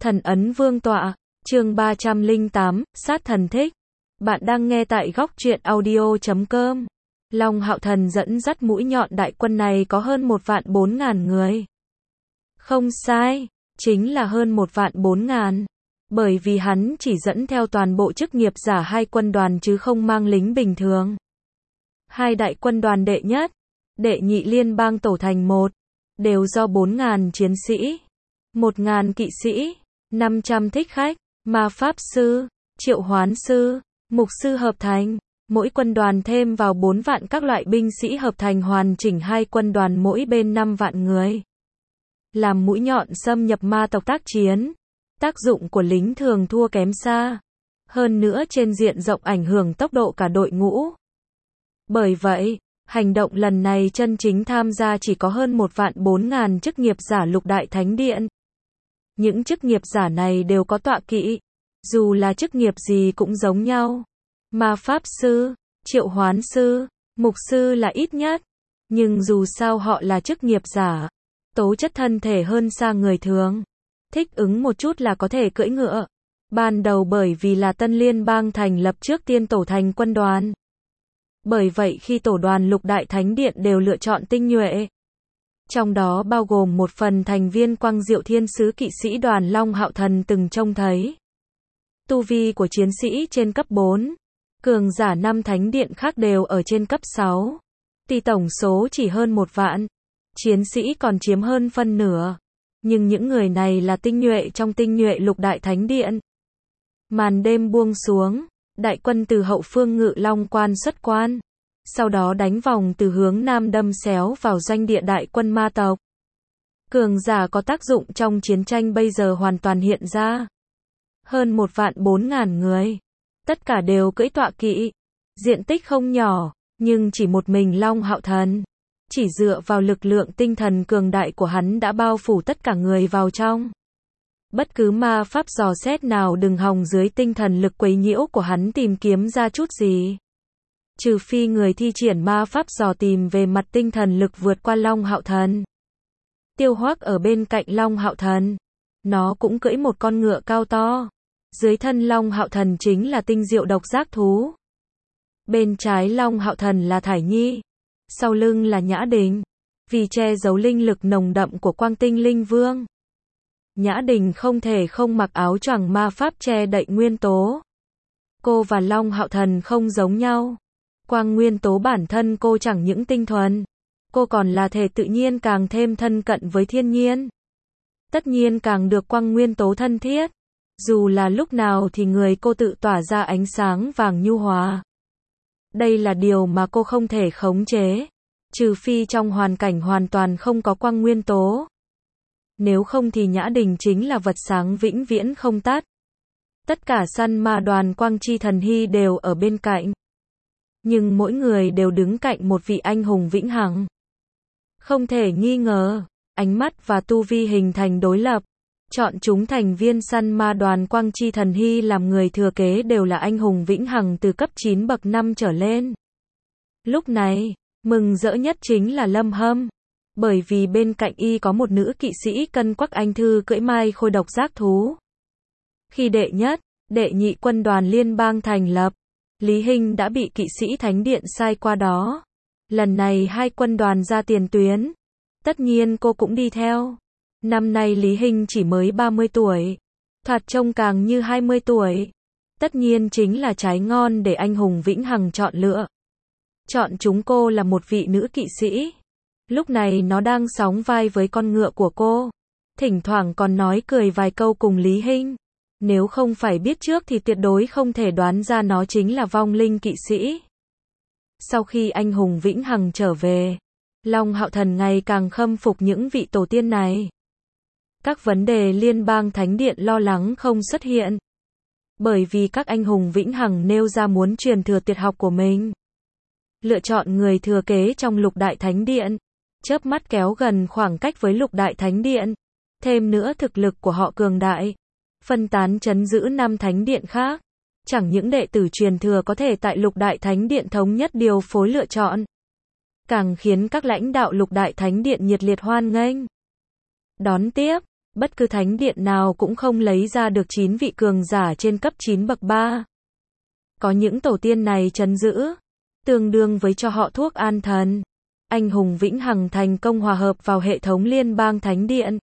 Thần ấn vương tọa, chương 308, sát thần thích. Bạn đang nghe tại góc truyện audio.com. Long Hạo Thần dẫn dắt mũi nhọn đại quân này có hơn 1.400.000 người. Không sai, chính là hơn 1.400.000. Bởi vì hắn chỉ dẫn theo toàn bộ chức nghiệp giả hai quân đoàn chứ không mang lính bình thường. Hai đại quân đoàn đệ nhất, đệ nhị liên bang tổ thành một, đều do 4.000 chiến sĩ, 1.000 kỵ sĩ, 500 thích khách, ma pháp sư, triệu hoán sư, mục sư hợp thành. Mỗi quân đoàn thêm vào 4 vạn các loại binh sĩ hợp thành hoàn chỉnh hai quân đoàn mỗi bên 5 vạn người. Làm mũi nhọn xâm nhập ma tộc tác chiến, tác dụng của lính thường thua kém xa. Hơn nữa trên diện rộng ảnh hưởng tốc độ cả đội ngũ. Bởi vậy, hành động lần này chân chính tham gia chỉ có hơn 1.400.000 chức nghiệp giả lục đại thánh điện. Những chức nghiệp giả này đều có tọa kỵ, dù là chức nghiệp gì cũng giống nhau. Ma pháp sư, triệu hoán sư, mục sư là ít nhất, nhưng dù sao họ là chức nghiệp giả, tố chất thân thể hơn xa người thường. Thích ứng một chút là có thể cưỡi ngựa. Ban đầu bởi vì là tân liên bang thành lập trước tiên tổ thành quân đoàn. Bởi vậy khi tổ đoàn lục đại thánh điện đều lựa chọn tinh nhuệ. Trong đó bao gồm một phần thành viên Quang Diệu Thiên Sứ kỵ sĩ đoàn Long Hạo Thần từng trông thấy. Tu vi của chiến sĩ trên cấp 4, cường giả 5 thánh điện khác đều ở trên cấp 6. Tuy tổng số chỉ hơn 1 vạn, chiến sĩ còn chiếm hơn phân nửa. Nhưng những người này là tinh nhuệ trong tinh nhuệ lục đại thánh điện. Màn đêm buông xuống, đại quân từ hậu phương Ngự Long quan xuất quan. Sau đó đánh vòng từ hướng nam đâm xéo vào doanh địa đại quân ma tộc. Cường giả có tác dụng trong chiến tranh bây giờ hoàn toàn hiện ra. Hơn 1.400.000 người. Tất cả đều cưỡi tọa kỵ. Diện tích không nhỏ, nhưng chỉ một mình Long Hạo Thần. Chỉ dựa vào lực lượng tinh thần cường đại của hắn đã bao phủ tất cả người vào trong. Bất cứ ma pháp dò xét nào đừng hòng dưới tinh thần lực quấy nhiễu của hắn tìm kiếm ra chút gì. Trừ phi người thi triển ma pháp dò tìm về mặt tinh thần lực vượt qua Long Hạo Thần. Tiêu Hoắc ở bên cạnh Long Hạo Thần. Nó cũng cưỡi một con ngựa cao to. Dưới thân Long Hạo Thần chính là tinh diệu độc giác thú. Bên trái Long Hạo Thần là Thải Nhi. Sau lưng là Nhã Đình. Vì che giấu linh lực nồng đậm của Quang Tinh Linh Vương, Nhã Đình không thể không mặc áo choàng ma pháp che đậy nguyên tố. Cô và Long Hạo Thần không giống nhau. Quang nguyên tố bản thân cô chẳng những tinh thuần, cô còn là thể tự nhiên càng thêm thân cận với thiên nhiên. Tất nhiên càng được quang nguyên tố thân thiết. Dù là lúc nào thì người cô tự tỏa ra ánh sáng vàng nhu hòa. Đây là điều mà cô không thể khống chế. Trừ phi trong hoàn cảnh hoàn toàn không có quang nguyên tố. Nếu không thì Nhã Đình chính là vật sáng vĩnh viễn không tắt. Tất cả săn ma đoàn Quang Chi Thần Hy đều ở bên cạnh. Nhưng mỗi người đều đứng cạnh một vị anh hùng vĩnh hằng. Không thể nghi ngờ, ánh mắt và tu vi hình thành đối lập. Chọn chúng thành viên săn ma đoàn Quang Chi Thần Hy làm người thừa kế đều là anh hùng vĩnh hằng từ cấp 9 bậc 5 trở lên. Lúc này, mừng rỡ nhất chính là Lâm Hâm. Bởi vì bên cạnh y có một nữ kỵ sĩ cân quắc anh thư cưỡi mai khôi độc giác thú. Khi đệ nhất, đệ nhị quân đoàn liên bang thành lập, Lý Hinh đã bị kỵ sĩ thánh điện sai qua đó. Lần này hai quân đoàn ra tiền tuyến. Tất nhiên cô cũng đi theo. Năm nay Lý Hinh chỉ mới 30 tuổi. Thoạt trông càng như 20 tuổi. Tất nhiên chính là trái ngon để anh hùng vĩnh hằng chọn lựa. Chọn chúng cô là một vị nữ kỵ sĩ. Lúc này nó đang sóng vai với con ngựa của cô. Thỉnh thoảng còn nói cười vài câu cùng Lý Hinh. Nếu không phải biết trước thì tuyệt đối không thể đoán ra nó chính là vong linh kỵ sĩ. Sau khi anh hùng vĩnh hằng trở về, Long Hạo Thần ngày càng khâm phục những vị tổ tiên này. Các vấn đề liên bang thánh điện lo lắng không xuất hiện. Bởi vì các anh hùng vĩnh hằng nêu ra muốn truyền thừa tuyệt học của mình. Lựa chọn người thừa kế trong lục đại thánh điện. Chớp mắt kéo gần khoảng cách với lục đại thánh điện. Thêm nữa thực lực của họ cường đại. Phân tán trấn giữ 5 thánh điện khác. Chẳng những đệ tử truyền thừa có thể tại lục đại thánh điện thống nhất điều phối lựa chọn. Càng khiến các lãnh đạo lục đại thánh điện nhiệt liệt hoan nghênh. Đón tiếp, Bất cứ thánh điện nào cũng không lấy ra được 9 vị cường giả trên cấp 9 bậc 3. Có những tổ tiên này trấn giữ, tương đương với cho họ thuốc an thần. Anh hùng vĩnh hằng thành công hòa hợp vào hệ thống liên bang thánh điện.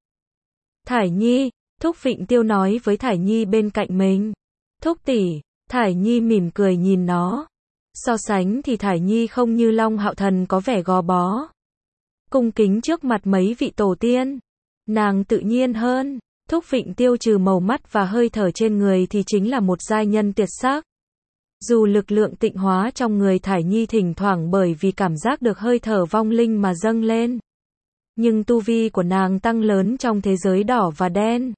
Thải Nhi, Thúc Vịnh Tiêu nói với Thải Nhi bên cạnh mình. Thúc tỷ, Thải Nhi mỉm cười nhìn nó. So sánh thì Thải Nhi không như Long Hạo Thần có vẻ gò bó. Cung kính trước mặt mấy vị tổ tiên. Nàng tự nhiên hơn. Thúc Vịnh Tiêu trừ màu mắt và hơi thở trên người thì chính là một giai nhân tuyệt sắc. Dù lực lượng tịnh hóa trong người Thải Nhi thỉnh thoảng bởi vì cảm giác được hơi thở vong linh mà dâng lên. Nhưng tu vi của nàng tăng lớn trong thế giới đỏ và đen.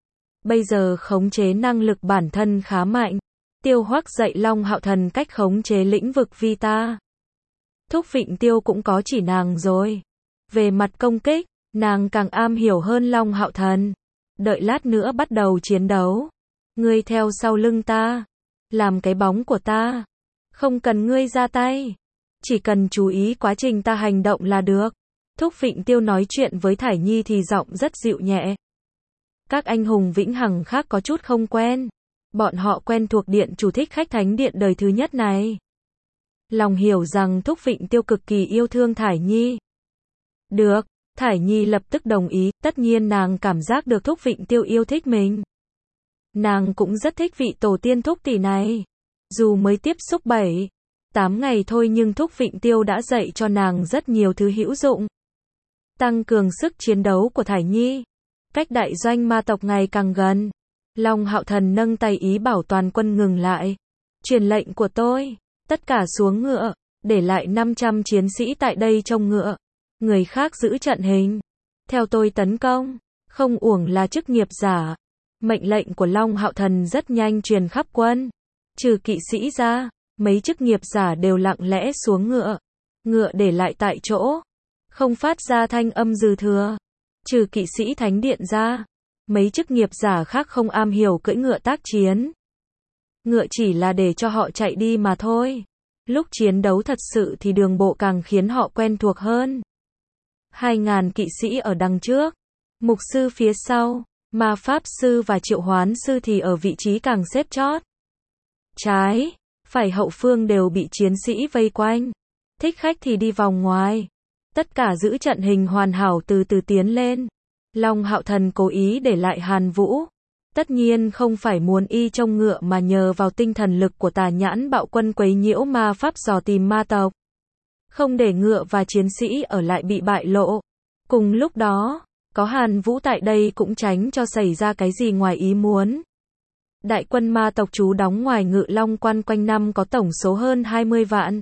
Bây giờ khống chế năng lực bản thân khá mạnh. Tiêu Hoắc dạy Long Hạo Thần cách khống chế lĩnh vực Vita. Thúc Vịnh Tiêu cũng có chỉ nàng rồi. Về mặt công kích, nàng càng am hiểu hơn Long Hạo Thần. Đợi lát nữa bắt đầu chiến đấu. Ngươi theo sau lưng ta. Làm cái bóng của ta. Không cần ngươi ra tay. Chỉ cần chú ý quá trình ta hành động là được. Thúc Vịnh Tiêu nói chuyện với Thải Nhi thì giọng rất dịu nhẹ. Các anh hùng vĩnh hằng khác có chút không quen. Bọn họ quen thuộc điện chủ thích khách thánh điện đời thứ nhất này. Lòng hiểu rằng Thúc Vịnh Tiêu cực kỳ yêu thương Thải Nhi. Được, Thải Nhi lập tức đồng ý, tất nhiên nàng cảm giác được Thúc Vịnh Tiêu yêu thích mình. Nàng cũng rất thích vị tổ tiên Thúc tỷ này. Dù mới tiếp xúc 7, 8 ngày thôi nhưng Thúc Vịnh Tiêu đã dạy cho nàng rất nhiều thứ hữu dụng. Tăng cường sức chiến đấu của Thải Nhi. Cách đại doanh ma tộc ngày càng gần. Long Hạo Thần nâng tay ý bảo toàn quân ngừng lại. Truyền lệnh của tôi, tất cả xuống ngựa, để lại 500 chiến sĩ tại đây trông ngựa. Người khác giữ trận hình. Theo tôi tấn công, không uổng là chức nghiệp giả. Mệnh lệnh của Long Hạo Thần rất nhanh truyền khắp quân. Trừ kỵ sĩ ra, mấy chức nghiệp giả đều lặng lẽ xuống ngựa. Ngựa để lại tại chỗ. Không phát ra thanh âm dư thừa. Trừ kỵ sĩ thánh điện ra, mấy chức nghiệp giả khác không am hiểu cưỡi ngựa tác chiến. Ngựa chỉ là để cho họ chạy đi mà thôi. Lúc chiến đấu thật sự thì đường bộ càng khiến họ quen thuộc hơn. 2.000 kỵ sĩ ở đằng trước, mục sư phía sau, ma pháp sư và triệu hoán sư thì ở vị trí càng xếp chót. Trái, phải hậu phương đều bị chiến sĩ vây quanh. Thích khách thì đi vòng ngoài. Tất cả giữ trận hình hoàn hảo từ từ tiến lên. Long Hạo Thần cố ý để lại Hàn Vũ. Tất nhiên không phải muốn y trông ngựa mà nhờ vào tinh thần lực của Tà Nhãn Bạo Quân quấy nhiễu ma pháp dò tìm ma tộc. Không để ngựa và chiến sĩ ở lại bị bại lộ. Cùng lúc đó, có Hàn Vũ tại đây cũng tránh cho xảy ra cái gì ngoài ý muốn. Đại quân ma tộc trú đóng ngoài Ngự Long Quan quanh năm có tổng số hơn 20 vạn.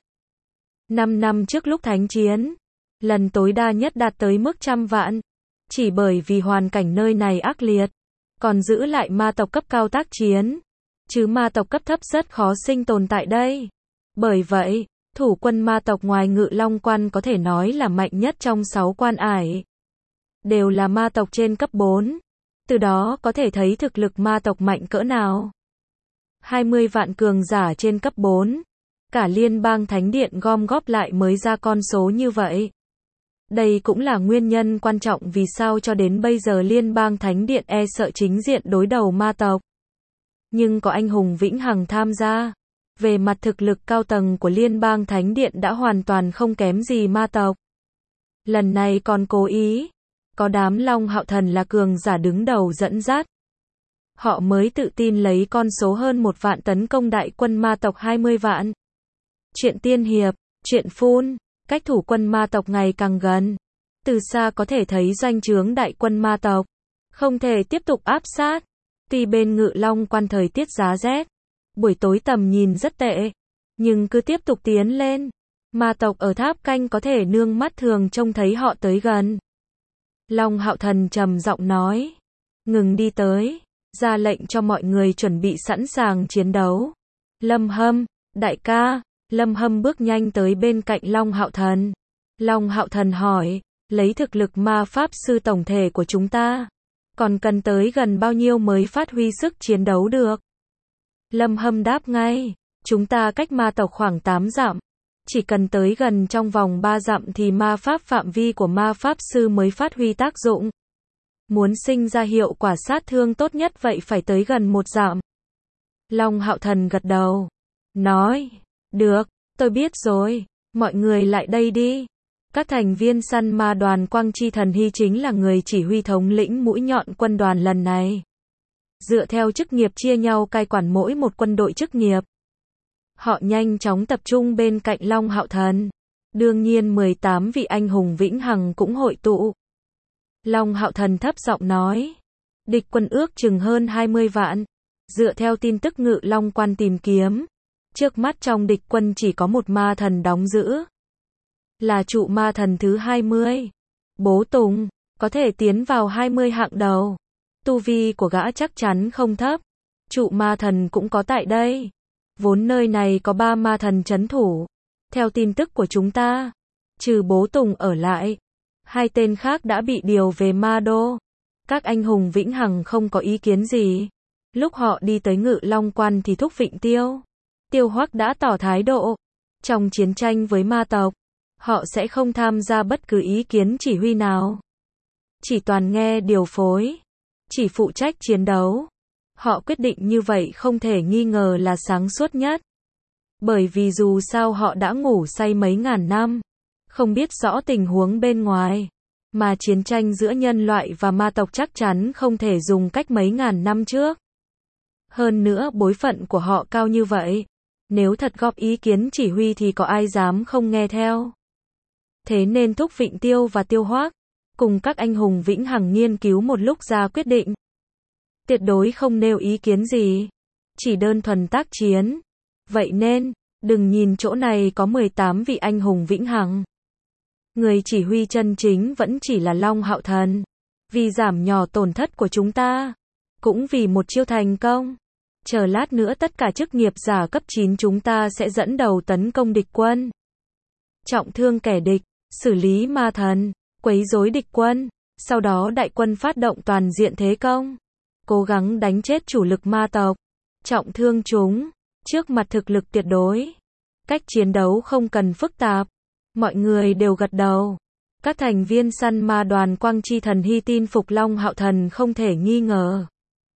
5 năm trước lúc thánh chiến, lần tối đa nhất đạt tới mức 100 vạn. Chỉ bởi vì hoàn cảnh nơi này ác liệt, còn giữ lại ma tộc cấp cao tác chiến. Chứ ma tộc cấp thấp rất khó sinh tồn tại đây. Bởi vậy, thủ quân ma tộc ngoài Ngự Long Quan có thể nói là mạnh nhất trong 6 quan ải. Đều là ma tộc trên cấp 4. Từ đó có thể thấy thực lực ma tộc mạnh cỡ nào. 20 vạn cường giả trên cấp 4. Cả liên bang thánh điện gom góp lại mới ra con số như vậy. Đây cũng là nguyên nhân quan trọng vì sao cho đến bây giờ liên bang thánh điện e sợ chính diện đối đầu ma tộc. Nhưng có anh hùng vĩnh hằng tham gia. Về mặt thực lực cao tầng của liên bang thánh điện đã hoàn toàn không kém gì ma tộc. Lần này còn cố ý. Có đám Long Hạo Thần là cường giả đứng đầu dẫn dắt. Họ mới tự tin lấy con số hơn 1 vạn tấn công đại quân ma tộc 20 vạn. Chuyện tiên hiệp, chuyện phun, cách thủ quân ma tộc ngày càng gần. Từ xa có thể thấy doanh trướng đại quân ma tộc. Không thể tiếp tục áp sát. Tuy bên Ngự Long Quan thời tiết giá rét. Buổi tối tầm nhìn rất tệ. Nhưng cứ tiếp tục tiến lên. Ma tộc ở tháp canh có thể nương mắt thường trông thấy họ tới gần. Long Hạo Thần trầm giọng nói. Ngừng đi tới. Ra lệnh cho mọi người chuẩn bị sẵn sàng chiến đấu. Lâm Hâm, đại ca. Lâm Hâm bước nhanh tới bên cạnh Long Hạo Thần. Long Hạo Thần hỏi. Lấy thực lực ma pháp sư tổng thể của chúng ta. Còn cần tới gần bao nhiêu mới phát huy sức chiến đấu được? Lâm Hâm đáp ngay. Chúng ta cách ma tộc khoảng 8 dặm. Chỉ cần tới gần trong vòng 3 dặm thì ma pháp phạm vi của ma pháp sư mới phát huy tác dụng. Muốn sinh ra hiệu quả sát thương tốt nhất vậy phải tới gần 1 dặm. Long Hạo Thần gật đầu. Nói, được, tôi biết rồi, mọi người lại đây đi. Các thành viên săn ma đoàn Quang Chi Thần Hy chính là người chỉ huy thống lĩnh mũi nhọn quân đoàn lần này. Dựa theo chức nghiệp chia nhau cai quản mỗi một quân đội chức nghiệp. Họ nhanh chóng tập trung bên cạnh Long Hạo Thần. Đương nhiên 18 vị anh hùng vĩnh hằng cũng hội tụ. Long Hạo Thần thấp giọng nói. Địch quân ước chừng hơn 20 vạn. Dựa theo tin tức Ngự Long Quan tìm kiếm. Trước mắt trong địch quân chỉ có một ma thần đóng giữ. Là trụ ma thần thứ 20. Bố Tùng, có thể tiến vào 20 hạng đầu. Tu vi của gã chắc chắn không thấp. Trụ ma thần cũng có tại đây. Vốn nơi này có 3 ma thần trấn thủ. Theo tin tức của chúng ta, trừ Bố Tùng ở lại, 2 tên khác đã bị điều về ma đô. Các anh hùng vĩnh hằng không có ý kiến gì. Lúc họ đi tới Ngự Long Quan thì Thúc Vịnh Tiêu, Tiêu Hoắc đã tỏ thái độ. Trong chiến tranh với ma tộc, họ sẽ không tham gia bất cứ ý kiến chỉ huy nào. Chỉ toàn nghe điều phối. Chỉ phụ trách chiến đấu. Họ quyết định như vậy không thể nghi ngờ là sáng suốt nhất. Bởi vì dù sao họ đã ngủ say mấy ngàn năm. Không biết rõ tình huống bên ngoài. Mà chiến tranh giữa nhân loại và ma tộc chắc chắn không thể dùng cách mấy ngàn năm trước. Hơn nữa bối phận của họ cao như vậy. Nếu thật góp ý kiến chỉ huy thì có ai dám không nghe theo. Thế nên Thúc Vịnh Tiêu và Tiêu Hoắc cùng các anh hùng vĩnh hằng nghiên cứu một lúc ra quyết định. Tuyệt đối không nêu ý kiến gì. Chỉ đơn thuần tác chiến. Vậy nên, đừng nhìn chỗ này có 18 vị anh hùng vĩnh hằng. Người chỉ huy chân chính vẫn chỉ là Long Hạo Thần. Vì giảm nhỏ tổn thất của chúng ta. Cũng vì một chiêu thành công. Chờ lát nữa tất cả chức nghiệp giả cấp 9 chúng ta sẽ dẫn đầu tấn công địch quân. Trọng thương kẻ địch, xử lý ma thần, quấy rối địch quân. Sau đó đại quân phát động toàn diện thế công. Cố gắng đánh chết chủ lực ma tộc. Trọng thương chúng. Trước mặt thực lực tuyệt đối. Cách chiến đấu không cần phức tạp. Mọi người đều gật đầu. Các thành viên săn ma đoàn Quang Chi Thần Hy tin phục Long Hạo Thần không thể nghi ngờ.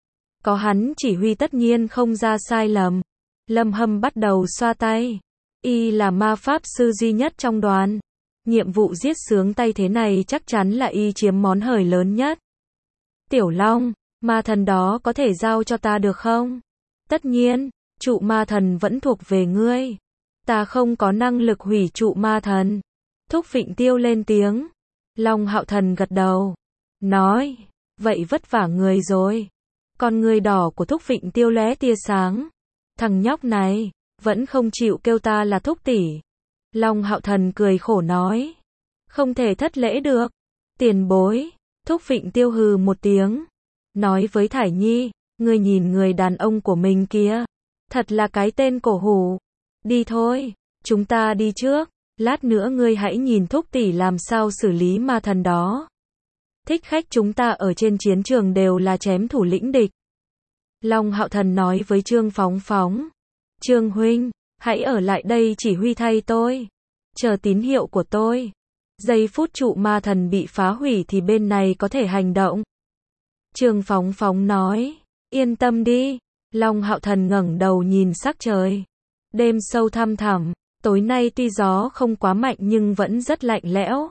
Có hắn chỉ huy tất nhiên không ra sai lầm. Lâm Hâm bắt đầu xoa tay. Y là ma pháp sư duy nhất trong đoàn. Nhiệm vụ giết sướng tay thế này chắc chắn là y chiếm món hời lớn nhất. Tiểu Long, ma thần đó có thể giao cho ta được không? Tất nhiên, trụ ma thần vẫn thuộc về ngươi. Ta không có năng lực hủy trụ ma thần. Thúc Vịnh Tiêu lên tiếng. Long Hạo Thần gật đầu. Nói, vậy vất vả người rồi. Con người đỏ của Thúc Vịnh Tiêu lóe tia sáng. Thằng nhóc này, vẫn không chịu kêu ta là Thúc tỷ. Long Hạo Thần cười khổ nói. Không thể thất lễ được. Tiền bối. Thúc Vịnh Tiêu hừ một tiếng. Nói với Thải Nhi, ngươi nhìn người đàn ông của mình kia. Thật là cái tên cổ hủ. Đi thôi, chúng ta đi trước. Lát nữa ngươi hãy nhìn Thúc tỷ làm sao xử lý ma thần đó. Thích khách chúng ta ở trên chiến trường đều là chém thủ lĩnh địch. Long Hạo Thần nói với Trương Phóng Phóng. Trương huynh, hãy ở lại đây chỉ huy thay tôi. Chờ tín hiệu của tôi. Giây phút trụ ma thần bị phá hủy thì bên này có thể hành động. Trương Phóng Phóng nói. Yên tâm đi. Long Hạo Thần ngẩng đầu nhìn sắc trời. Đêm sâu thăm thẳm. Tối nay tuy gió không quá mạnh nhưng vẫn rất lạnh lẽo.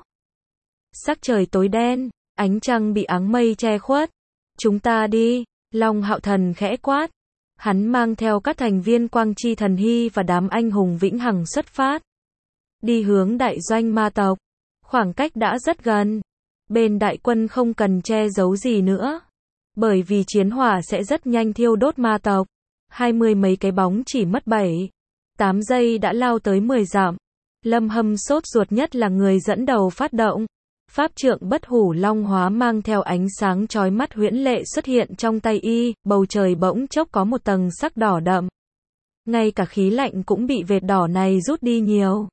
Sắc trời tối đen. Ánh trăng bị áng mây che khuất. Chúng ta đi. Long Hạo Thần khẽ quát. Hắn mang theo các thành viên Quang Chi Thần Hy và đám anh hùng vĩnh hằng xuất phát. Đi hướng đại doanh ma tộc. Khoảng cách đã rất gần. Bên đại quân không cần che giấu gì nữa. Bởi vì chiến hỏa sẽ rất nhanh thiêu đốt ma tộc. 20 mấy cái bóng chỉ mất 7-8 giây đã lao tới 10 dặm. Lâm Hâm sốt ruột nhất là người dẫn đầu phát động. Pháp trượng bất hủ long hóa mang theo ánh sáng chói mắt huyễn lệ xuất hiện trong tay y, bầu trời bỗng chốc có một tầng sắc đỏ đậm. Ngay cả khí lạnh cũng bị vệt đỏ này rút đi nhiều.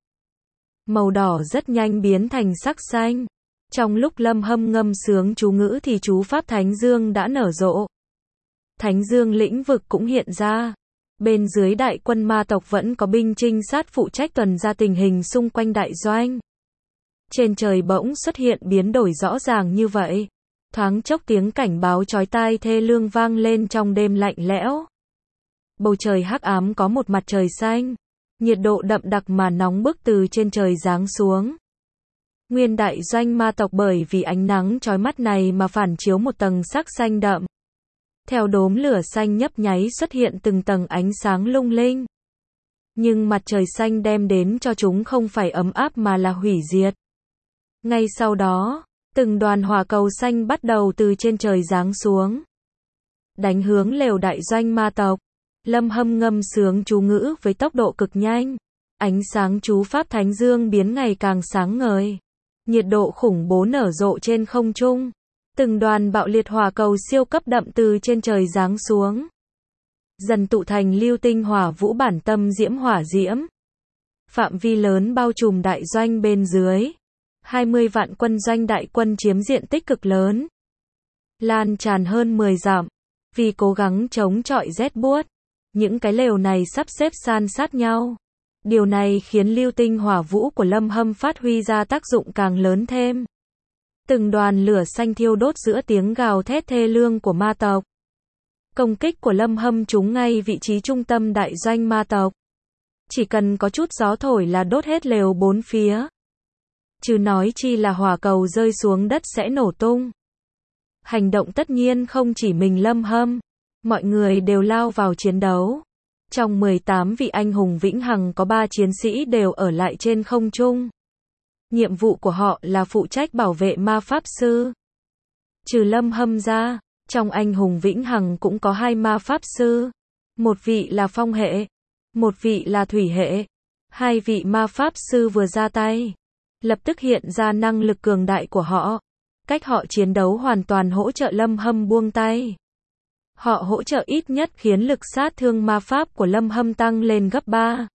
Màu đỏ rất nhanh biến thành sắc xanh. Trong lúc Lâm Hâm ngâm sướng chú ngữ thì chú pháp Thánh Dương đã nở rộ. Thánh Dương lĩnh vực cũng hiện ra. Bên dưới đại quân ma tộc vẫn có binh trinh sát phụ trách tuần tra tình hình xung quanh đại doanh. Trên trời bỗng xuất hiện biến đổi rõ ràng như vậy. Thoáng chốc tiếng cảnh báo chói tai thê lương vang lên trong đêm lạnh lẽo. Bầu trời hắc ám có một mặt trời xanh. Nhiệt độ đậm đặc mà nóng bức từ trên trời giáng xuống. Nguyên đại doanh ma tộc bởi vì ánh nắng chói mắt này mà phản chiếu một tầng sắc xanh đậm. Theo đốm lửa xanh nhấp nháy xuất hiện từng tầng ánh sáng lung linh. Nhưng mặt trời xanh đem đến cho chúng không phải ấm áp mà là hủy diệt. Ngay sau đó, từng đoàn hỏa cầu xanh bắt đầu từ trên trời giáng xuống. Đánh hướng lều đại doanh ma tộc. Lâm Hâm ngâm sướng chú ngữ với tốc độ cực nhanh. Ánh sáng chú pháp Thánh Dương biến ngày càng sáng ngời. Nhiệt độ khủng bố nở rộ trên không trung. Từng đoàn bạo liệt hỏa cầu siêu cấp đậm từ trên trời giáng xuống. Dần tụ thành lưu tinh hỏa vũ bản tâm diễm hỏa diễm. Phạm vi lớn bao trùm đại doanh bên dưới. 20 vạn quân doanh đại quân chiếm diện tích cực lớn. Lan tràn hơn 10 dặm. Vì cố gắng chống chọi rét buốt. Những cái lều này sắp xếp san sát nhau. Điều này khiến lưu tinh hỏa vũ của Lâm Hâm phát huy ra tác dụng càng lớn thêm. Từng đoàn lửa xanh thiêu đốt giữa tiếng gào thét thê lương của ma tộc. Công kích của Lâm Hâm trúng ngay vị trí trung tâm đại doanh ma tộc. Chỉ cần có chút gió thổi là đốt hết lều bốn phía. Chứ nói chi là hỏa cầu rơi xuống đất sẽ nổ tung. Hành động tất nhiên không chỉ mình Lâm Hâm. Mọi người đều lao vào chiến đấu. Trong 18 vị anh hùng vĩnh hằng có 3 chiến sĩ đều ở lại trên không trung. Nhiệm vụ của họ là phụ trách bảo vệ ma pháp sư. Trừ Lâm Hâm ra, trong anh hùng vĩnh hằng cũng có 2 ma pháp sư. Một vị là phong hệ, một vị là thủy hệ. 2 vị ma pháp sư vừa ra tay, lập tức hiện ra năng lực cường đại của họ. Cách họ chiến đấu hoàn toàn hỗ trợ Lâm Hâm buông tay. Họ hỗ trợ ít nhất khiến lực sát thương ma pháp của Lâm Hâm tăng lên gấp 3.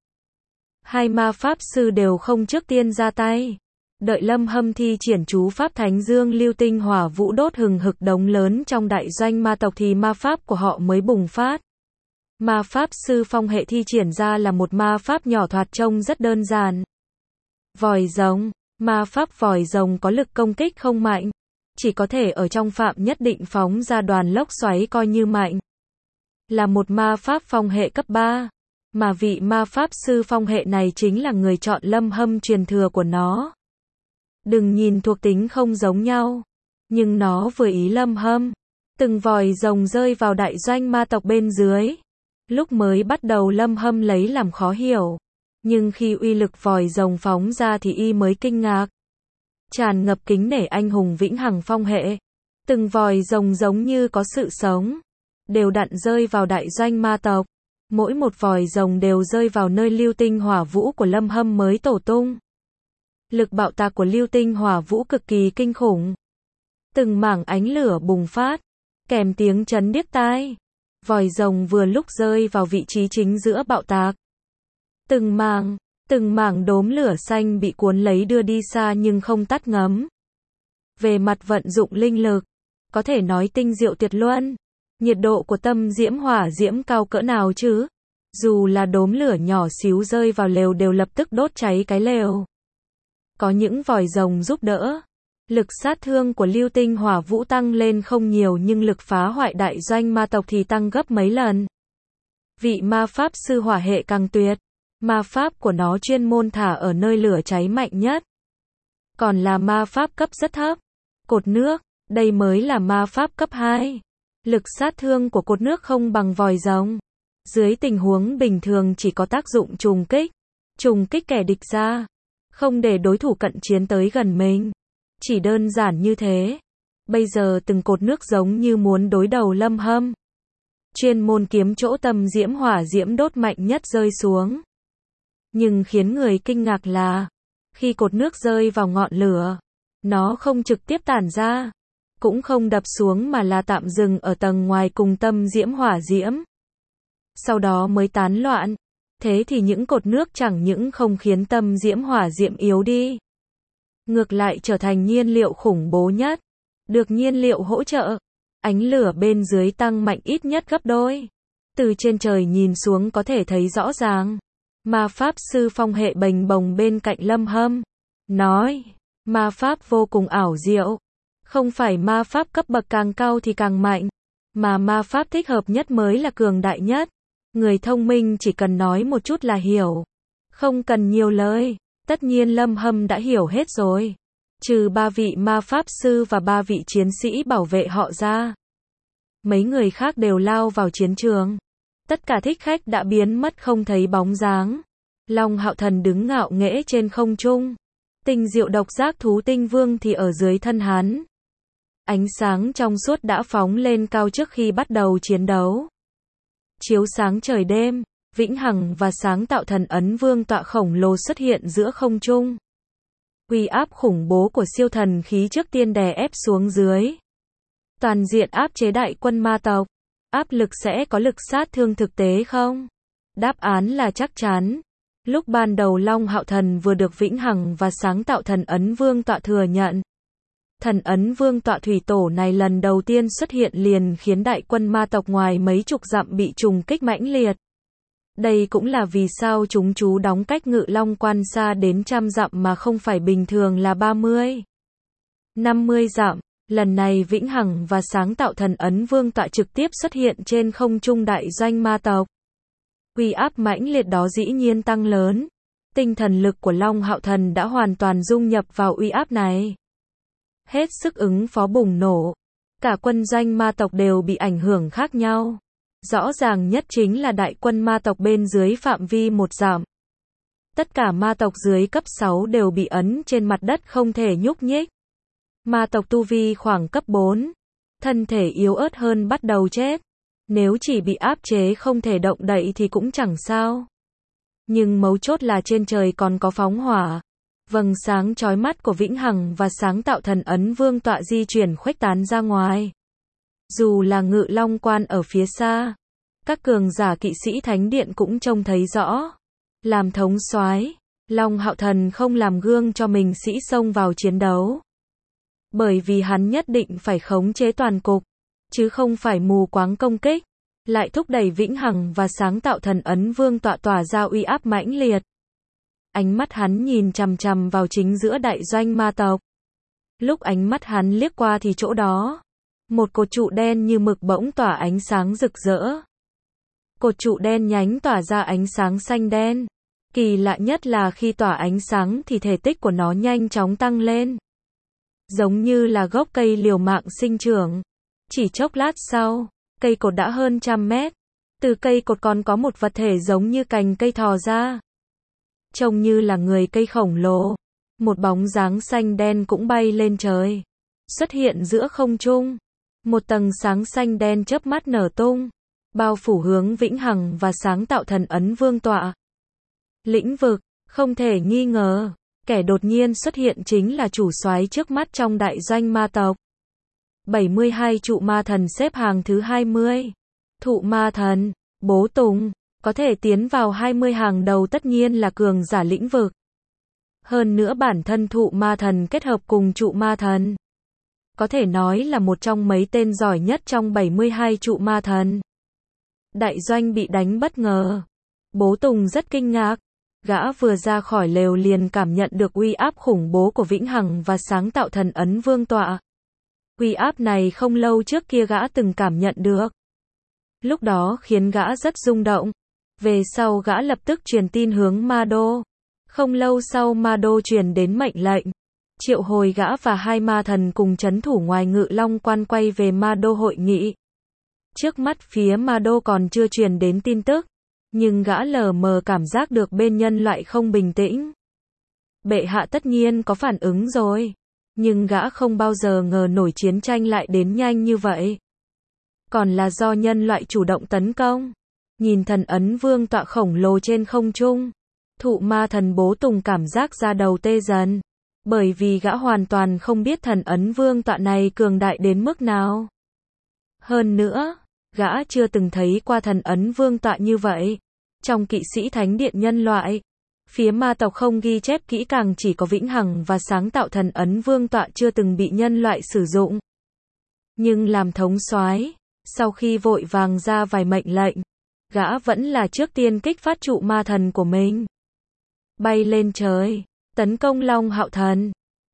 2 ma pháp sư đều không trước tiên ra tay. Đợi Lâm Hâm thi triển chú pháp Thánh Dương lưu tinh hỏa vũ đốt hừng hực đống lớn trong đại doanh ma tộc thì ma pháp của họ mới bùng phát. Ma pháp sư phong hệ thi triển ra là một ma pháp nhỏ thoạt trông rất đơn giản. Vòi rồng. Ma pháp vòi rồng có lực công kích không mạnh. Chỉ có thể ở trong phạm nhất định phóng ra đoàn lốc xoáy coi như mạnh. Là một ma pháp phong hệ cấp 3. Mà vị ma pháp sư phong hệ này chính là người chọn Lâm Hâm truyền thừa của nó. Đừng nhìn thuộc tính không giống nhau. Nhưng nó vừa ý Lâm Hâm. Từng vòi rồng rơi vào đại doanh ma tộc bên dưới. Lúc mới bắt đầu Lâm Hâm lấy làm khó hiểu. Nhưng khi uy lực vòi rồng phóng ra thì y mới kinh ngạc. Tràn ngập kính nể anh hùng vĩnh hằng phong hệ. Từng vòi rồng giống như có sự sống. Đều đặn rơi vào đại doanh ma tộc. Mỗi một vòi rồng đều rơi vào nơi lưu tinh hỏa vũ của Lâm Hâm mới tổ tung. Lực bạo tạc của lưu tinh hỏa vũ cực kỳ kinh khủng. Từng mảng ánh lửa bùng phát. Kèm tiếng chấn điếc tai. Vòi rồng vừa lúc rơi vào vị trí chính giữa bạo tạc. Từng mảng đốm lửa xanh bị cuốn lấy đưa đi xa nhưng không tắt ngấm. Về mặt vận dụng linh lực, có thể nói tinh diệu tuyệt luân. Nhiệt độ của tâm diễm hỏa diễm cao cỡ nào chứ? Dù là đốm lửa nhỏ xíu rơi vào lều đều lập tức đốt cháy cái lều. Có những vòi rồng giúp đỡ. Lực sát thương của lưu tinh hỏa vũ tăng lên không nhiều nhưng lực phá hoại đại doanh ma tộc thì tăng gấp mấy lần. Vị ma pháp sư hỏa hệ càng tuyệt. Ma pháp của nó chuyên môn thả ở nơi lửa cháy mạnh nhất. Còn là ma pháp cấp rất thấp. Cột nước, đây mới là ma pháp cấp 2. Lực sát thương của cột nước không bằng vòi rồng. Dưới tình huống bình thường chỉ có tác dụng trùng kích kẻ địch ra. Không để đối thủ cận chiến tới gần mình. Chỉ đơn giản như thế. Bây giờ từng cột nước giống như muốn đối đầu Lâm Hâm. Chuyên môn kiếm chỗ tâm diễm hỏa diễm đốt mạnh nhất rơi xuống. Nhưng khiến người kinh ngạc là, khi cột nước rơi vào ngọn lửa, nó không trực tiếp tản ra, cũng không đập xuống mà là tạm dừng ở tầng ngoài cùng tâm diễm hỏa diễm. Sau đó mới tán loạn. Thế thì những cột nước chẳng những không khiến tâm diễm hỏa diễm yếu đi, ngược lại trở thành nhiên liệu khủng bố nhất. Được nhiên liệu hỗ trợ, ánh lửa bên dưới tăng mạnh ít nhất gấp đôi. Từ trên trời nhìn xuống có thể thấy rõ ràng. Ma pháp sư phong hệ bềnh bồng bên cạnh Lâm Hâm. Nói, ma pháp vô cùng ảo diệu. Không phải ma pháp cấp bậc càng cao thì càng mạnh, mà ma pháp thích hợp nhất mới là cường đại nhất. Người thông minh chỉ cần nói một chút là hiểu. Không cần nhiều lời. Tất nhiên Lâm Hâm đã hiểu hết rồi. Trừ 3 vị ma pháp sư và 3 vị chiến sĩ bảo vệ họ ra, mấy người khác đều lao vào chiến trường. Tất cả thích khách đã biến mất không thấy bóng dáng. Long Hạo Thần đứng ngạo nghễ trên không trung. Tinh diệu độc giác thú tinh vương thì ở dưới thân hắn. Ánh sáng trong suốt đã phóng lên cao trước khi bắt đầu chiến đấu. Chiếu sáng trời đêm, vĩnh hằng và sáng tạo thần ấn vương tọa khổng lồ xuất hiện giữa không trung. Uy áp khủng bố của siêu thần khí trước tiên đè ép xuống dưới. Toàn diện áp chế đại quân ma tộc. Áp lực sẽ có lực sát thương thực tế không? Đáp án là chắc chắn. Lúc ban đầu Long Hạo Thần vừa được vĩnh hằng và sáng tạo thần ấn vương tọa thừa nhận. Thần ấn vương tọa thủy tổ này lần đầu tiên xuất hiện liền khiến đại quân ma tộc ngoài mấy chục dặm bị trùng kích mãnh liệt. Đây cũng là vì sao chúng trú đóng cách Ngự Long Quan xa đến trăm dặm mà không phải bình thường là 30, 50 dặm. Lần này vĩnh hằng và sáng tạo thần ấn vương tọa trực tiếp xuất hiện trên không trung đại doanh ma tộc. Uy áp mãnh liệt đó dĩ nhiên tăng lớn. Tinh thần lực của Long Hạo Thần đã hoàn toàn dung nhập vào uy áp này. Hết sức ứng phó bùng nổ. Cả quân doanh ma tộc đều bị ảnh hưởng khác nhau. Rõ ràng nhất chính là đại quân ma tộc bên dưới phạm vi 1 dặm. Tất cả ma tộc dưới cấp 6 đều bị ấn trên mặt đất không thể nhúc nhích. Ma tộc tu vi khoảng cấp 4, thân thể yếu ớt hơn bắt đầu chết. Nếu chỉ bị áp chế không thể động đậy thì cũng chẳng sao. Nhưng mấu chốt là trên trời còn có phóng hỏa. Vầng sáng chói mắt của vĩnh hằng và sáng tạo thần ấn vương tọa di chuyển khuếch tán ra ngoài. Dù là Ngự Long Quan ở phía xa, các cường giả kỵ sĩ thánh điện cũng trông thấy rõ. Làm thống soái, Long Hạo Thần không làm gương cho mình sĩ xông vào chiến đấu. Bởi vì hắn nhất định phải khống chế toàn cục, chứ không phải mù quáng công kích. Lại thúc đẩy vĩnh hằng và sáng tạo thần ấn vương tọa tỏa ra uy áp mãnh liệt. Ánh mắt hắn nhìn chằm chằm vào chính giữa đại doanh ma tộc. Lúc ánh mắt hắn liếc qua thì chỗ đó, một cột trụ đen như mực bỗng tỏa ánh sáng rực rỡ. Cột trụ đen nhánh tỏa ra ánh sáng xanh đen. Kỳ lạ nhất là khi tỏa ánh sáng thì thể tích của nó nhanh chóng tăng lên. Giống như là gốc cây liều mạng sinh trưởng. Chỉ chốc lát sau, cây cột đã hơn 100 mét. Từ cây cột còn có một vật thể giống như cành cây thò ra. Trông như là người cây khổng lồ. Một bóng dáng xanh đen cũng bay lên trời. Xuất hiện giữa không trung. Một tầng sáng xanh đen chớp mắt nở tung. Bao phủ hướng vĩnh hằng và sáng tạo thần ấn vương tọa. Lĩnh vực, không thể nghi ngờ. Kẻ đột nhiên xuất hiện chính là chủ soái trước mắt trong đại doanh ma tộc. 72 trụ ma thần xếp hàng thứ 20. Thụ ma thần, Bố Tùng, có thể tiến vào 20 hàng đầu tất nhiên là cường giả lĩnh vực. Hơn nữa bản thân thụ ma thần kết hợp cùng trụ ma thần. Có thể nói là một trong mấy tên giỏi nhất trong 72 trụ ma thần. Đại doanh bị đánh bất ngờ. Bố Tùng rất kinh ngạc. Gã vừa ra khỏi lều liền cảm nhận được uy áp khủng bố của vĩnh hằng và sáng tạo thần ấn vương tọa. Uy áp này không lâu trước kia gã từng cảm nhận được. Lúc đó khiến gã rất rung động. Về sau gã lập tức truyền tin hướng Ma Đô. Không lâu sau Ma Đô truyền đến mệnh lệnh. Triệu hồi gã và 2 ma thần cùng trấn thủ ngoài Ngự Long Quan quay về Ma Đô hội nghị. Trước mắt phía Ma Đô còn chưa truyền đến tin tức. Nhưng gã lờ mờ cảm giác được bên nhân loại không bình tĩnh. Bệ hạ tất nhiên có phản ứng rồi. Nhưng gã không bao giờ ngờ nổi chiến tranh lại đến nhanh như vậy. Còn là do nhân loại chủ động tấn công. Nhìn thần ấn vương tọa khổng lồ trên không trung. Thụ ma thần Bố Tùng cảm giác da đầu tê dần. Bởi vì gã hoàn toàn không biết thần ấn vương tọa này cường đại đến mức nào. Hơn nữa, gã chưa từng thấy qua thần ấn vương tọa như vậy. Trong kỵ sĩ thánh điện nhân loại, phía ma tộc không ghi chép kỹ càng, chỉ có vĩnh hằng và sáng tạo thần ấn vương tọa chưa từng bị nhân loại sử dụng. Nhưng làm thống soái, sau khi vội vàng ra vài mệnh lệnh, gã vẫn là trước tiên kích phát trụ ma thần của mình. Bay lên trời, tấn công Long Hạo Thần.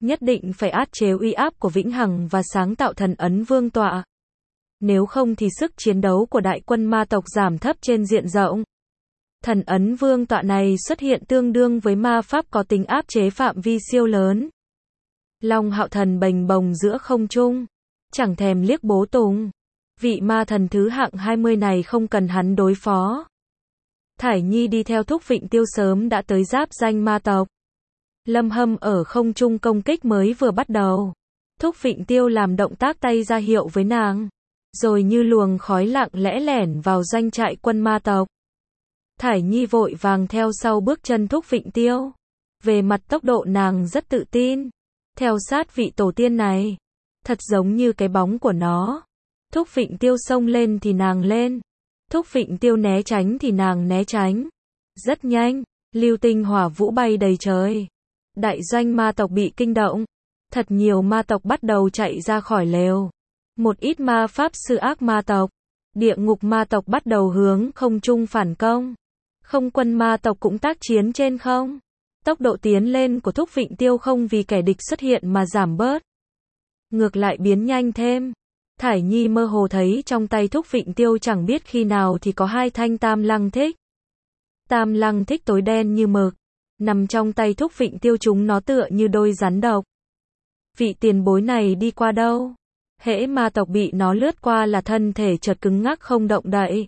nhất định phải áp chế uy áp của vĩnh hằng và sáng tạo thần ấn vương tọa. Nếu không thì sức chiến đấu của đại quân ma tộc giảm thấp trên diện rộng. Thần ấn vương tọa này xuất hiện tương đương với ma pháp có tính áp chế phạm vi siêu lớn. Long Hạo Thần bềnh bồng giữa không trung, chẳng thèm liếc Bố Tùng. Vị ma thần thứ hạng 20 này không cần hắn đối phó. Thải Nhi đi theo Thúc Vịnh Tiêu sớm đã tới giáp danh ma tộc. Lâm Hâm ở không trung công kích mới vừa bắt đầu. Thúc Vịnh Tiêu làm động tác tay ra hiệu với nàng, rồi như luồng khói lặng lẽ lẻn vào doanh trại quân ma tộc. Thải Nhi vội vàng theo sau bước chân Thúc Vịnh Tiêu. Về mặt tốc độ nàng rất tự tin. Theo sát vị tổ tiên này, thật giống như cái bóng của nó. Thúc Vịnh Tiêu xông lên thì nàng lên. Thúc Vịnh Tiêu né tránh thì nàng né tránh. Rất nhanh, lưu tinh hỏa vũ bay đầy trời. Đại doanh ma tộc bị kinh động. Thật nhiều ma tộc bắt đầu chạy ra khỏi lều. Một ít ma pháp sư ác ma tộc, địa ngục ma tộc bắt đầu hướng không trung phản công. Không quân ma tộc cũng tác chiến trên không. Tốc độ tiến lên của Thúc Vịnh Tiêu không vì kẻ địch xuất hiện mà giảm bớt. Ngược lại biến nhanh thêm. Thải Nhi mơ hồ thấy trong tay Thúc Vịnh Tiêu chẳng biết khi nào thì có 2 thanh tam lăng thích. Tam lăng thích tối đen như mực. Nằm trong tay Thúc Vịnh Tiêu, chúng nó tựa như đôi rắn độc. Vị tiền bối này đi qua đâu? Hễ ma tộc bị nó lướt qua là thân thể chợt cứng ngắc không động đậy.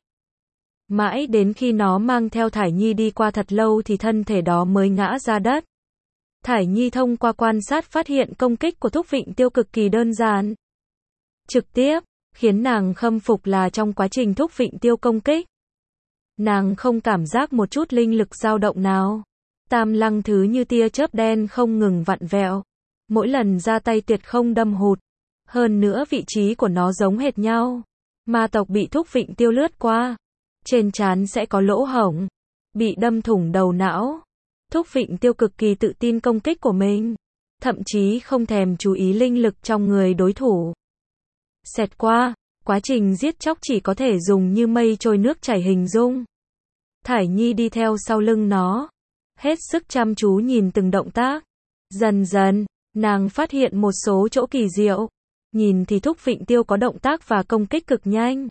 Mãi đến khi nó mang theo Thải Nhi đi qua thật lâu thì thân thể đó mới ngã ra đất. Thải Nhi thông qua quan sát phát hiện công kích của Thúc Vịnh Tiêu cực kỳ đơn giản. Trực tiếp, khiến nàng khâm phục là trong quá trình Thúc Vịnh Tiêu công kích, nàng không cảm giác một chút linh lực dao động nào. Tam lăng thứ như tia chớp đen không ngừng vặn vẹo. Mỗi lần ra tay tuyệt không đâm hụt. Hơn nữa vị trí của nó giống hệt nhau. Ma tộc bị Thúc Vịnh Tiêu lướt qua, trên trán sẽ có lỗ hổng, bị đâm thủng đầu não. Thúc Vịnh Tiêu cực kỳ tự tin công kích của mình, thậm chí không thèm chú ý linh lực trong người đối thủ. Xẹt qua, quá trình giết chóc chỉ có thể dùng như mây trôi nước chảy hình dung. Thải Nhi đi theo sau lưng nó, hết sức chăm chú nhìn từng động tác. Dần dần, nàng phát hiện một số chỗ kỳ diệu. Nhìn thì Thúc Vịnh Tiêu có động tác và công kích cực nhanh.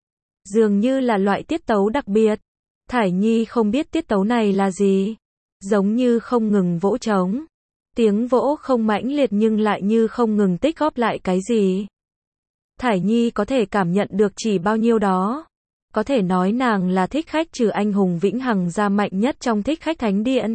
Dường như là loại tiết tấu đặc biệt. Thải Nhi không biết tiết tấu này là gì. Giống như không ngừng vỗ trống. Tiếng vỗ không mãnh liệt nhưng lại như không ngừng tích góp lại cái gì. Thải Nhi có thể cảm nhận được chỉ bao nhiêu đó. Có thể nói nàng là thích khách trừ anh hùng vĩnh hằng ra mạnh nhất trong thích khách thánh điện.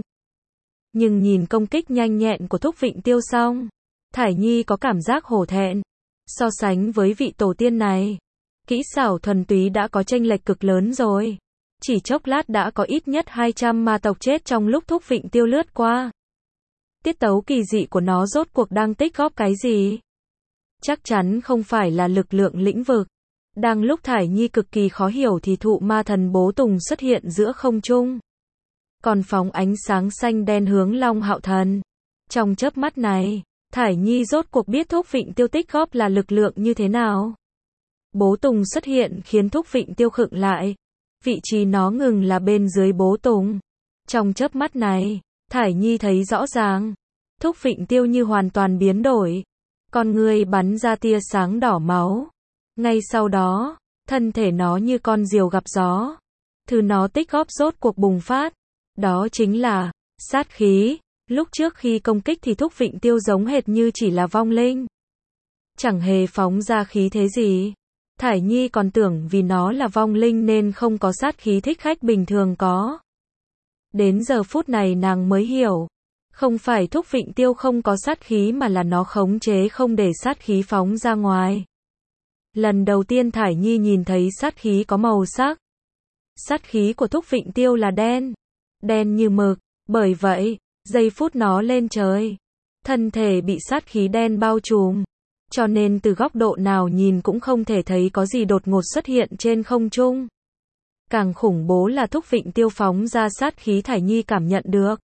Nhưng nhìn công kích nhanh nhẹn của Thúc Vịnh Tiêu xong, Thải Nhi có cảm giác hổ thẹn. So sánh với vị tổ tiên này, kỹ xảo thuần túy đã có chênh lệch cực lớn rồi. Chỉ chốc lát đã có ít nhất 200 ma tộc chết trong lúc Thúc Vịnh Tiêu lướt qua. Tiết tấu kỳ dị của nó rốt cuộc đang tích góp cái gì? Chắc chắn không phải là lực lượng lĩnh vực. Đang lúc Thải Nhi cực kỳ khó hiểu thì thụ ma thần Bố Tùng xuất hiện giữa không trung. Còn phóng ánh sáng xanh đen hướng Long Hạo Thần. Trong chớp mắt này, Thải Nhi rốt cuộc biết Thúc Vịnh Tiêu tích góp là lực lượng như thế nào. Bố Tùng xuất hiện khiến Thúc Vịnh Tiêu khựng lại. Vị trí nó ngừng là bên dưới Bố Tùng. Trong chớp mắt này, Thải Nhi thấy rõ ràng. Thúc Vịnh Tiêu như hoàn toàn biến đổi. Con người bắn ra tia sáng đỏ máu. Ngay sau đó, thân thể nó như con diều gặp gió. Thứ nó tích góp rốt cuộc bùng phát. Đó chính là sát khí. Lúc trước khi công kích thì Thúc Vịnh Tiêu giống hệt như chỉ là vong linh. Chẳng hề phóng ra khí thế gì. Thải Nhi còn tưởng vì nó là vong linh nên không có sát khí thích khách bình thường có. Đến giờ phút này nàng mới hiểu. Không phải Thúc Vịnh Tiêu không có sát khí mà là nó khống chế không để sát khí phóng ra ngoài. Lần đầu tiên Thải Nhi nhìn thấy sát khí có màu sắc. Sát khí của Thúc Vịnh Tiêu là đen. Đen như mực. Bởi vậy, giây phút nó lên trời, thân thể bị sát khí đen bao trùm. Cho nên từ góc độ nào nhìn cũng không thể thấy có gì đột ngột xuất hiện trên không trung. Càng khủng bố là Thúc Vịnh Tiêu phóng ra sát khí Thải Nhi cảm nhận được.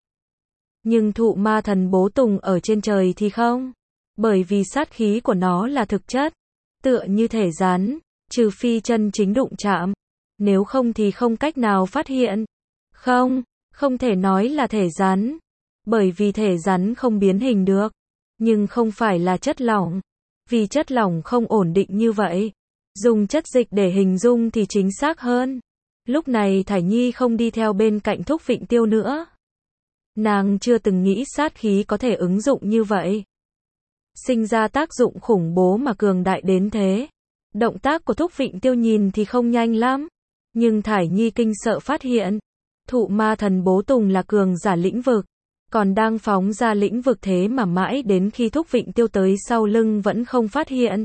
Nhưng thụ ma thần Bố Tùng ở trên trời thì không. Bởi vì sát khí của nó là thực chất. Tựa như thể rắn, trừ phi chân chính đụng chạm. Nếu không thì không cách nào phát hiện. Không thể nói là thể rắn. Bởi vì thể rắn không biến hình được. nhưng không phải là chất lỏng. Vì chất lỏng không ổn định như vậy. Dùng chất dịch để hình dung thì chính xác hơn. Lúc này Thải Nhi không đi theo bên cạnh Thúc Vịnh Tiêu nữa. Nàng chưa từng nghĩ sát khí có thể ứng dụng như vậy. Sinh ra tác dụng khủng bố mà cường đại đến thế. Động tác của Thúc Vịnh Tiêu nhìn thì không nhanh lắm. Nhưng Thải Nhi kinh sợ phát hiện. Thụ ma thần Bố Tùng là cường giả lĩnh vực. Còn đang phóng ra lĩnh vực thế mà mãi đến khi Thúc Vịnh Tiêu tới sau lưng vẫn không phát hiện.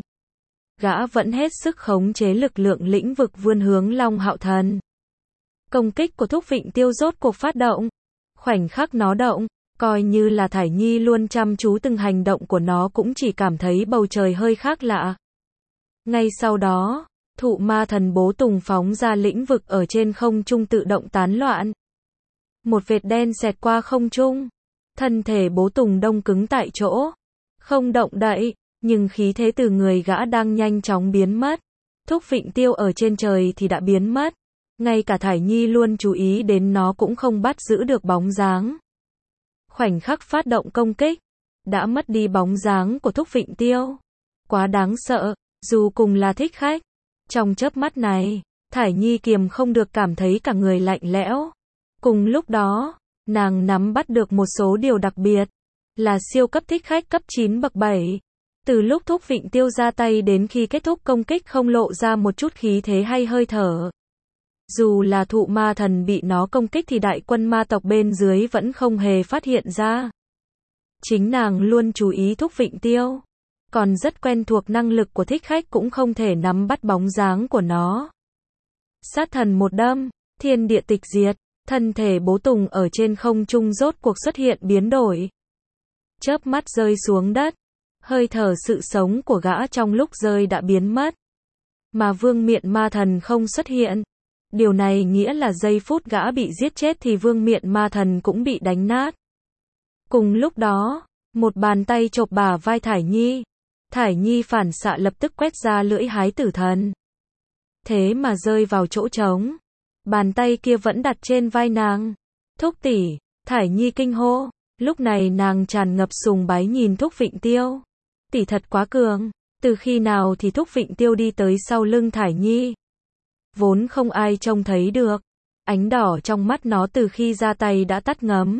Gã vẫn hết sức khống chế lực lượng lĩnh vực vươn hướng Long Hạo Thần. Công kích của Thúc Vịnh Tiêu rốt cuộc phát động. Khoảnh khắc nó động, coi như là Thải Nhi luôn chăm chú từng hành động của nó cũng chỉ cảm thấy bầu trời hơi khác lạ. Ngay sau đó, thụ ma thần Bố Tùng phóng ra lĩnh vực ở trên không trung tự động tán loạn. Một vệt đen xẹt qua không trung. Thân thể Bố Tùng đông cứng tại chỗ. Không động đậy, nhưng khí thế từ người gã đang nhanh chóng biến mất. Thúc Vịnh Tiêu ở trên trời thì đã biến mất. Ngay cả Thải Nhi luôn chú ý đến nó cũng không bắt giữ được bóng dáng. Khoảnh khắc phát động công kích, đã mất đi bóng dáng của Thúc Vịnh Tiêu. Quá đáng sợ, dù cùng là thích khách. Trong chớp mắt này, Thải Nhi kiềm không được cảm thấy cả người lạnh lẽo. Cùng lúc đó, nàng nắm bắt được một số điều đặc biệt, là siêu cấp thích khách cấp 9 bậc 7. Từ lúc Thúc Vịnh Tiêu ra tay đến khi kết thúc công kích không lộ ra một chút khí thế hay hơi thở. Dù là thụ ma thần bị nó công kích thì đại quân ma tộc bên dưới vẫn không hề phát hiện ra. Chính nàng luôn chú ý Thúc Vịnh Tiêu. Còn rất quen thuộc năng lực của thích khách cũng không thể nắm bắt bóng dáng của nó. Sát thần một đâm, thiên địa tịch diệt, thân thể Bố Tùng ở trên không trung rốt cuộc xuất hiện biến đổi. Chớp mắt rơi xuống đất. Hơi thở sự sống của gã trong lúc rơi đã biến mất. Mà vương miện ma thần không xuất hiện. Điều này nghĩa là giây phút gã bị giết chết thì vương miện ma thần cũng bị đánh nát. Cùng lúc đó, một bàn tay chộp bả vai Thải Nhi. Thải Nhi phản xạ lập tức quét ra lưỡi hái tử thần. Thế mà rơi vào chỗ trống. Bàn tay kia vẫn đặt trên vai nàng. Thúc tỷ, Thải Nhi kinh hô. Lúc này nàng tràn ngập sùng bái nhìn Thúc Vịnh Tiêu. Tỷ thật quá cường. Từ khi nào thì Thúc Vịnh Tiêu đi tới sau lưng Thải Nhi. Vốn không ai trông thấy được. Ánh đỏ trong mắt nó từ khi ra tay đã tắt ngấm.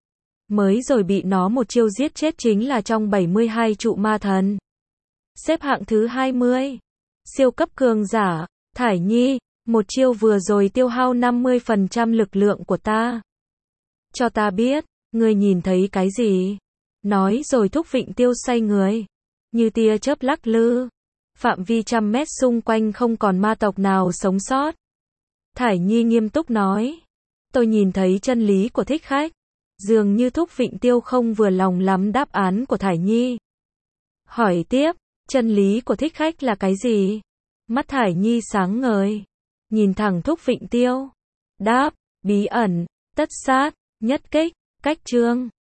Mới rồi bị nó một chiêu giết chết chính là trong 72 trụ ma thần. Xếp hạng thứ 20. Siêu cấp cường giả, Thải Nhi, một chiêu vừa rồi tiêu hao 50% lực lượng của ta. Cho ta biết, ngươi nhìn thấy cái gì? Nói rồi Thúc Vịnh Tiêu xoay người. Như tia chớp lắc lư. Phạm vi trăm mét xung quanh không còn ma tộc nào sống sót. Thải Nhi nghiêm túc nói. Tôi nhìn thấy chân lý của thích khách. Dường như Thúc Vịnh Tiêu không vừa lòng lắm đáp án của Thải Nhi. Hỏi tiếp, chân lý của thích khách là cái gì? Mắt Thải Nhi sáng ngời. Nhìn thẳng Thúc Vịnh Tiêu. Đáp, bí ẩn, tất sát, nhất kích, cách chương.